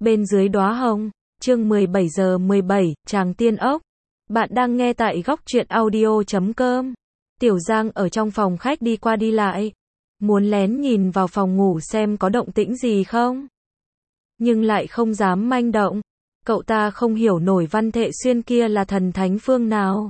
bên dưới đóa hồng. Chương 17 giờ 17, Tràng Tiên Ốc. Bạn đang nghe tại góc truyện audio.com. Tiểu Giang ở trong phòng khách đi qua đi lại, muốn lén nhìn vào phòng ngủ xem có động tĩnh gì không, nhưng lại không dám manh động. Cậu ta không hiểu nổi Văn Thệ Xuyên kia là thần thánh phương nào,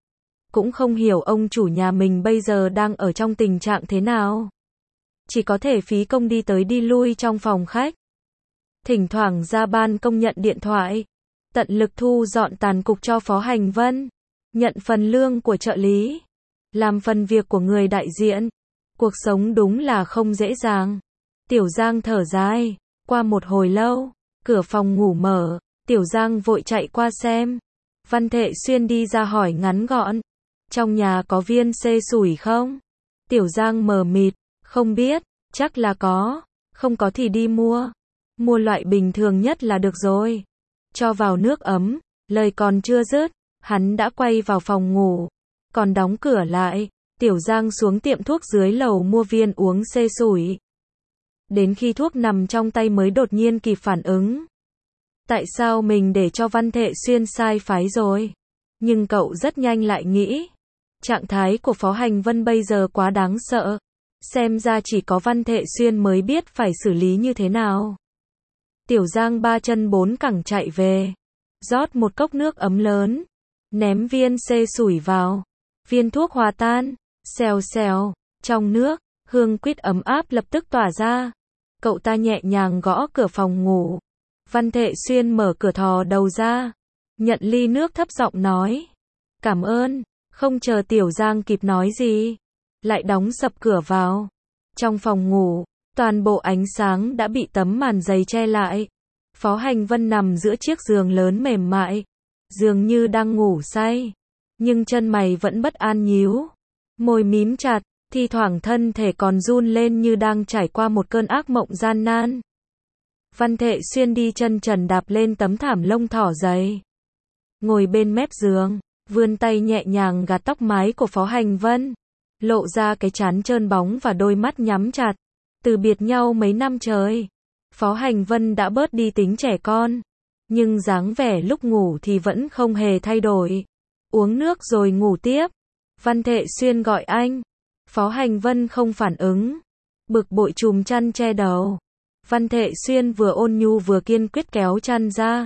cũng không hiểu ông chủ nhà mình bây giờ đang ở trong tình trạng thế nào. Chỉ có thể phí công đi tới đi lui trong phòng khách, thỉnh thoảng ra ban công nhận điện thoại, tận lực thu dọn tàn cục cho Phó Hành Vân, nhận phần lương của trợ lý, làm phần việc của người đại diện. Cuộc sống đúng là không dễ dàng. Tiểu Giang thở dài. Qua một hồi lâu, cửa phòng ngủ mở, Tiểu Giang vội chạy qua xem. Văn Thệ Xuyên đi ra hỏi ngắn gọn, trong nhà có viên xê sủi không? Tiểu Giang mờ mịt, không biết, chắc là có, không có thì đi mua. Mua loại bình thường nhất là được rồi. Cho vào nước ấm. Lời còn chưa dứt, hắn đã quay vào phòng ngủ, còn đóng cửa lại. Tiểu Giang xuống tiệm thuốc dưới lầu mua viên uống xê sủi. Đến khi thuốc nằm trong tay mới đột nhiên kịp phản ứng. Tại sao mình để cho Văn Thệ Xuyên sai phái rồi? Nhưng cậu rất nhanh lại nghĩ, trạng thái của Phó Hành Vân bây giờ quá đáng sợ. Xem ra chỉ có Văn Thệ Xuyên mới biết phải xử lý như thế nào. Tiểu Giang ba chân bốn cẳng chạy về, rót một cốc nước ấm lớn, ném viên xê sủi vào. Viên thuốc hòa tan, xèo xèo, trong nước, hương quýt ấm áp lập tức tỏa ra. Cậu ta nhẹ nhàng gõ cửa phòng ngủ. Văn Thệ Xuyên mở cửa thò đầu ra, nhận ly nước thấp giọng nói, cảm ơn. Không chờ Tiểu Giang kịp nói gì, lại đóng sập cửa vào. Trong phòng ngủ, toàn bộ ánh sáng đã bị tấm màn dày che lại. Phó Hành Vân nằm giữa chiếc giường lớn mềm mại, dường như đang ngủ say, nhưng chân mày vẫn bất an nhíu, môi mím chặt, thi thoảng thân thể còn run lên như đang trải qua một cơn ác mộng gian nan. Văn Thệ Xuyên đi chân trần đạp lên tấm thảm lông thỏ dày, ngồi bên mép giường, vươn tay nhẹ nhàng gạt tóc mái của Phó Hành Vân, lộ ra cái trán trơn bóng và đôi mắt nhắm chặt. Từ biệt nhau mấy năm trời, Phó Hành Vân đã bớt đi tính trẻ con, nhưng dáng vẻ lúc ngủ thì vẫn không hề thay đổi. Uống nước rồi ngủ tiếp. Văn Thệ Xuyên gọi anh. Phó Hành Vân không phản ứng, bực bội chùm chăn che đầu. Văn Thệ Xuyên vừa ôn nhu vừa kiên quyết kéo chăn ra,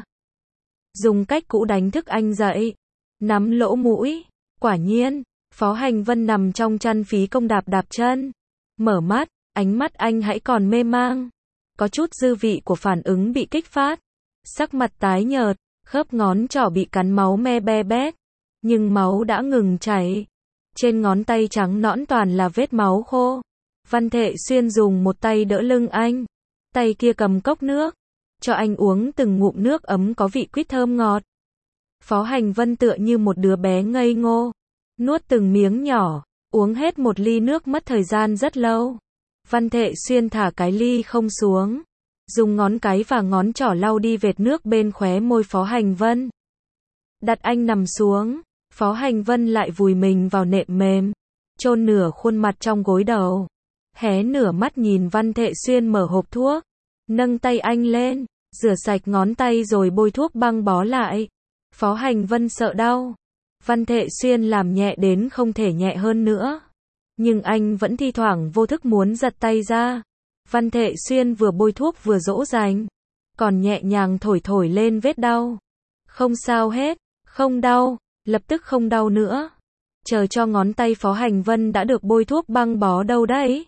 dùng cách cũ đánh thức anh dậy, nắm lỗ mũi. Quả nhiên, Phó Hành Vân nằm trong chăn phí công đạp đạp chân, mở mắt, ánh mắt anh hãy còn mê mang, có chút dư vị của phản ứng bị kích phát. Sắc mặt tái nhợt, khớp ngón trỏ bị cắn máu me be bét, nhưng máu đã ngừng chảy. Trên ngón tay trắng nõn toàn là vết máu khô. Văn Thệ Xuyên dùng một tay đỡ lưng anh, tay kia cầm cốc nước, cho anh uống từng ngụm nước ấm có vị quýt thơm ngọt. Phó Hành Vân tựa như một đứa bé ngây ngô, nuốt từng miếng nhỏ, uống hết một ly nước mất thời gian rất lâu. Văn Thệ Xuyên thả cái ly không xuống, dùng ngón cái và ngón trỏ lau đi vệt nước bên khóe môi Phó Hành Vân. Đặt anh nằm xuống, Phó Hành Vân lại vùi mình vào nệm mềm, chôn nửa khuôn mặt trong gối đầu, hé nửa mắt nhìn Văn Thệ Xuyên mở hộp thuốc, nâng tay anh lên, rửa sạch ngón tay rồi bôi thuốc băng bó lại. Phó Hành Vân sợ đau. Văn Thệ Xuyên làm nhẹ đến không thể nhẹ hơn nữa, nhưng anh vẫn thi thoảng vô thức muốn giật tay ra. Văn Thệ Xuyên vừa bôi thuốc vừa dỗ dành, còn nhẹ nhàng thổi thổi lên vết đau. Không sao hết, không đau, lập tức không đau nữa. Chờ cho ngón tay Phó Hành Vân đã được bôi thuốc băng bó đâu đấy.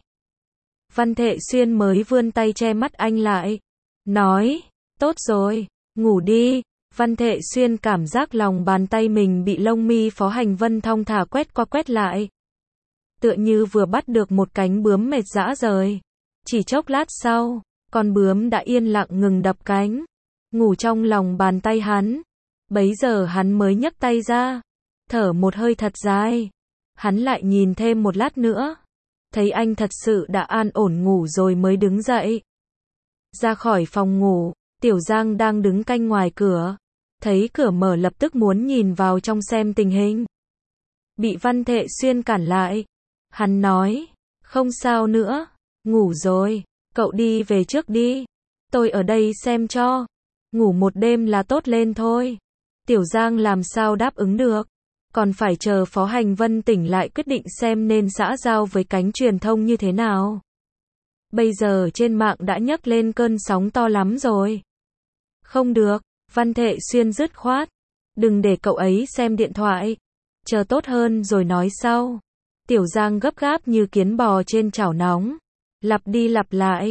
Văn Thệ Xuyên mới vươn tay che mắt anh lại, nói, tốt rồi, ngủ đi. Văn Thệ Xuyên cảm giác lòng bàn tay mình bị lông mi Phó Hành Vân thong thả quét qua quét lại, tựa như vừa bắt được một cánh bướm mệt rã rời. Chỉ chốc lát sau, con bướm đã yên lặng ngừng đập cánh, ngủ trong lòng bàn tay hắn. Bấy giờ hắn mới nhấc tay ra, thở một hơi thật dài. Hắn lại nhìn thêm một lát nữa, thấy anh thật sự đã an ổn ngủ rồi mới đứng dậy. Ra khỏi phòng ngủ, Tiểu Giang đang đứng canh ngoài cửa, thấy cửa mở lập tức muốn nhìn vào trong xem tình hình. Bị Văn Thệ Xuyên cản lại. Hắn nói, không sao nữa, ngủ rồi, cậu đi về trước đi, tôi ở đây xem cho. ngủ một đêm là tốt lên thôi. Tiểu Giang làm sao đáp ứng được, còn phải chờ Phó Hành Vân tỉnh lại quyết định xem nên xã giao với cánh truyền thông như thế nào. Bây giờ trên mạng đã nhấc lên cơn sóng to lắm rồi. Không được, Văn Thệ Xuyên dứt khoát. Đừng để cậu ấy xem điện thoại. Chờ tốt hơn rồi nói sau. Tiểu Giang gấp gáp như kiến bò trên chảo nóng. Lặp đi lặp lại.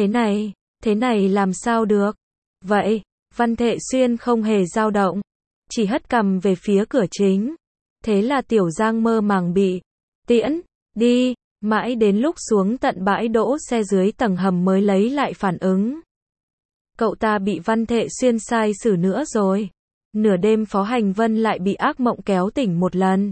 Thế này làm sao được. Vậy, Văn Thệ Xuyên không hề dao động. Chỉ hất cằm về phía cửa chính. Thế là Tiểu Giang mơ màng bị tiễn đi. Mãi đến lúc xuống tận bãi đỗ xe dưới tầng hầm mới lấy lại phản ứng. Cậu ta bị Văn Thệ Xuyên sai xử nữa rồi. Nửa đêm Phó Hành Vân lại bị ác mộng kéo tỉnh một lần.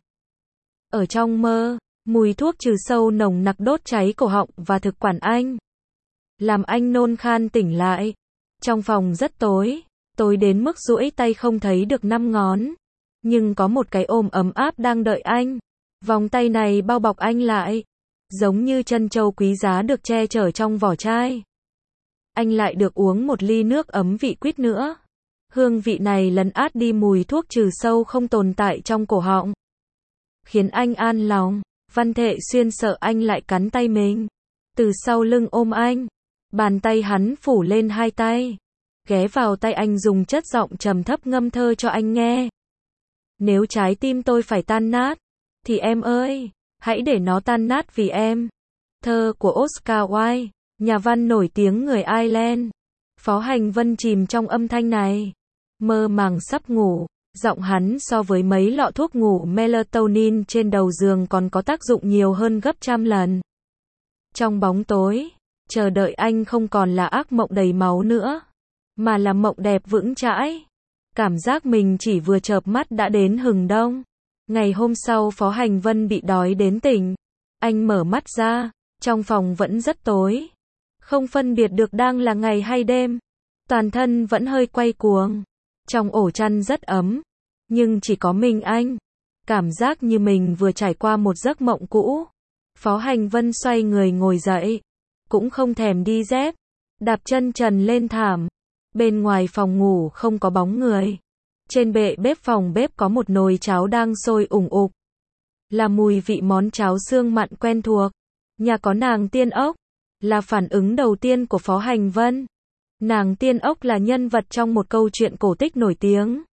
Ở trong mơ, mùi thuốc trừ sâu nồng nặc đốt cháy cổ họng và thực quản anh. Làm anh nôn khan tỉnh lại. Trong phòng rất tối, tối đến mức duỗi tay không thấy được 5 ngón. Nhưng có một cái ôm ấm áp đang đợi anh. Vòng tay này bao bọc anh lại. Giống như trân châu quý giá được che chở trong vỏ chai. Anh lại được uống một ly nước ấm vị quýt nữa. Hương vị này lấn át đi mùi thuốc trừ sâu không tồn tại trong cổ họng. Khiến anh an lòng. Văn Thệ Xuyên sợ anh lại cắn tay mình. Từ sau lưng ôm anh. Bàn tay hắn phủ lên hai tay. Ghé vào tay anh dùng chất giọng trầm thấp ngâm thơ cho anh nghe. Nếu trái tim tôi phải tan nát, thì em ơi, hãy để nó tan nát vì em. Thơ của Oscar Wilde, nhà văn nổi tiếng người Ireland. Phó Hành Vân chìm trong âm thanh này. Mơ màng sắp ngủ, giọng hắn so với mấy lọ thuốc ngủ melatonin trên đầu giường còn có tác dụng nhiều hơn gấp trăm lần. Trong bóng tối, chờ đợi anh không còn là ác mộng đầy máu nữa, mà là mộng đẹp vững chãi. Cảm giác mình chỉ vừa chợp mắt đã đến hừng đông. Ngày hôm sau Phó Hành Vân bị đói đến tỉnh. Anh mở mắt ra, trong phòng vẫn rất tối. Không phân biệt được đang là ngày hay đêm. Toàn thân vẫn hơi quay cuồng. Trong ổ chăn rất ấm, nhưng chỉ có mình anh. Cảm giác như mình vừa trải qua một giấc mộng cũ. Phó Hành Vân xoay người ngồi dậy. Cũng không thèm đi dép. Đạp chân trần lên thảm. Bên ngoài phòng ngủ không có bóng người. Trên bệ bếp phòng bếp có một nồi cháo đang sôi ủng ục. Là mùi vị món cháo xương mặn quen thuộc. Nhà có nàng tiên ốc. Là phản ứng đầu tiên của Phó Hành Vân. Nàng tiên ốc là nhân vật trong một câu chuyện cổ tích nổi tiếng.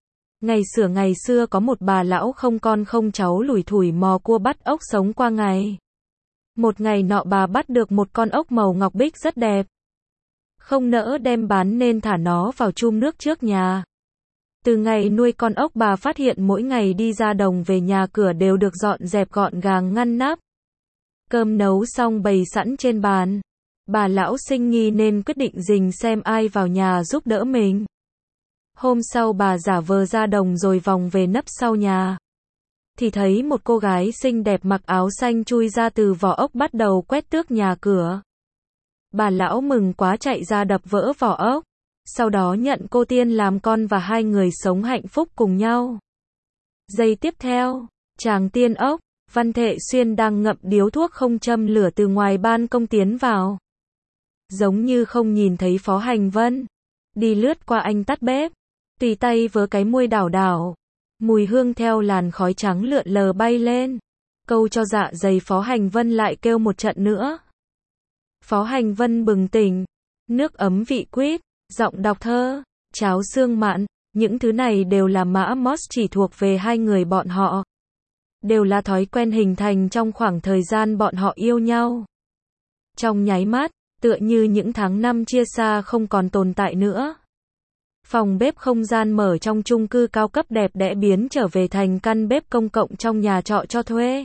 Ngày xưa có một bà lão không con không cháu lủi thủi mò cua bắt ốc sống qua ngày. Một ngày nọ bà bắt được một con ốc màu ngọc bích rất đẹp. Không nỡ đem bán nên thả nó vào chum nước trước nhà. Từ ngày nuôi con ốc bà phát hiện mỗi ngày đi ra đồng về nhà cửa đều được dọn dẹp gọn gàng ngăn nắp. Cơm nấu xong bày sẵn trên bàn. Bà lão sinh nghi nên quyết định rình xem ai vào nhà giúp đỡ mình. Hôm sau bà giả vờ ra đồng rồi vòng về nấp sau nhà. Thì thấy một cô gái xinh đẹp mặc áo xanh chui ra từ vỏ ốc bắt đầu quét tước nhà cửa. Bà lão mừng quá chạy ra đập vỡ vỏ ốc. Sau đó nhận cô tiên làm con và hai người sống hạnh phúc cùng nhau. Giây tiếp theo, chàng tiên ốc, Văn Thệ Xuyên đang ngậm điếu thuốc không châm lửa từ ngoài ban công tiến vào. Giống như không nhìn thấy Phó Hành Vân. Đi lướt qua anh tắt bếp. Tùy tay vớ cái muôi đảo đảo. Mùi hương theo làn khói trắng lượn lờ bay lên. Câu cho dạ dày Phó Hành Vân lại kêu một trận nữa. Phó Hành Vân bừng tỉnh. Nước ấm vị quýt, giọng đọc thơ, cháo xương mặn, những thứ này đều là mã MOS chỉ thuộc về hai người bọn họ. Đều là thói quen hình thành trong khoảng thời gian bọn họ yêu nhau. Trong nháy mắt, tựa như những tháng năm chia xa không còn tồn tại nữa. Phòng bếp không gian mở trong chung cư cao cấp đẹp đẽ biến trở về thành căn bếp công cộng trong nhà trọ cho thuê.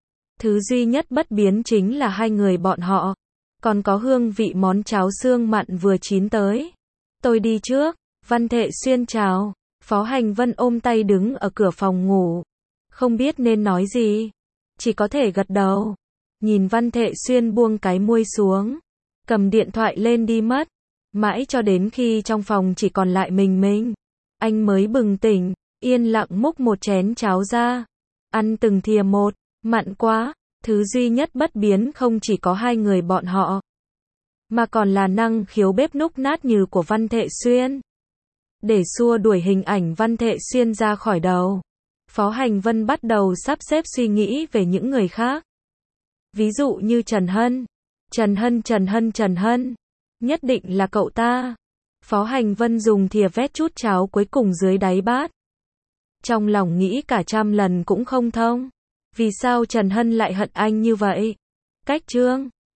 Thứ duy nhất bất biến chính là hai người bọn họ. Còn có hương vị món cháo xương mặn vừa chín tới. Tôi đi trước. Văn Thệ Xuyên chào. Phó Hành Vân ôm tay đứng ở cửa phòng ngủ. Không biết nên nói gì. Chỉ có thể gật đầu. Nhìn Văn Thệ Xuyên buông cái muôi xuống. Cầm điện thoại lên đi mất. Mãi cho đến khi trong phòng chỉ còn lại mình. Anh mới bừng tỉnh. Yên lặng múc một chén cháo ra. Ăn từng thìa một. Mặn quá. Thứ duy nhất bất biến không chỉ có hai người bọn họ. Mà còn là năng khiếu bếp núc nát như của Văn Thệ Xuyên. Để xua đuổi hình ảnh Văn Thệ Xuyên ra khỏi đầu, Phó Hành Vân bắt đầu sắp xếp suy nghĩ về những người khác. Ví dụ như Trần Hân. Trần Hân. Nhất định là cậu ta. Phó Hành Vân dùng thìa vét chút cháo cuối cùng dưới đáy bát. Trong lòng nghĩ cả trăm lần cũng không thông. Vì sao Trần Hân lại hận anh như vậy? Cách Trương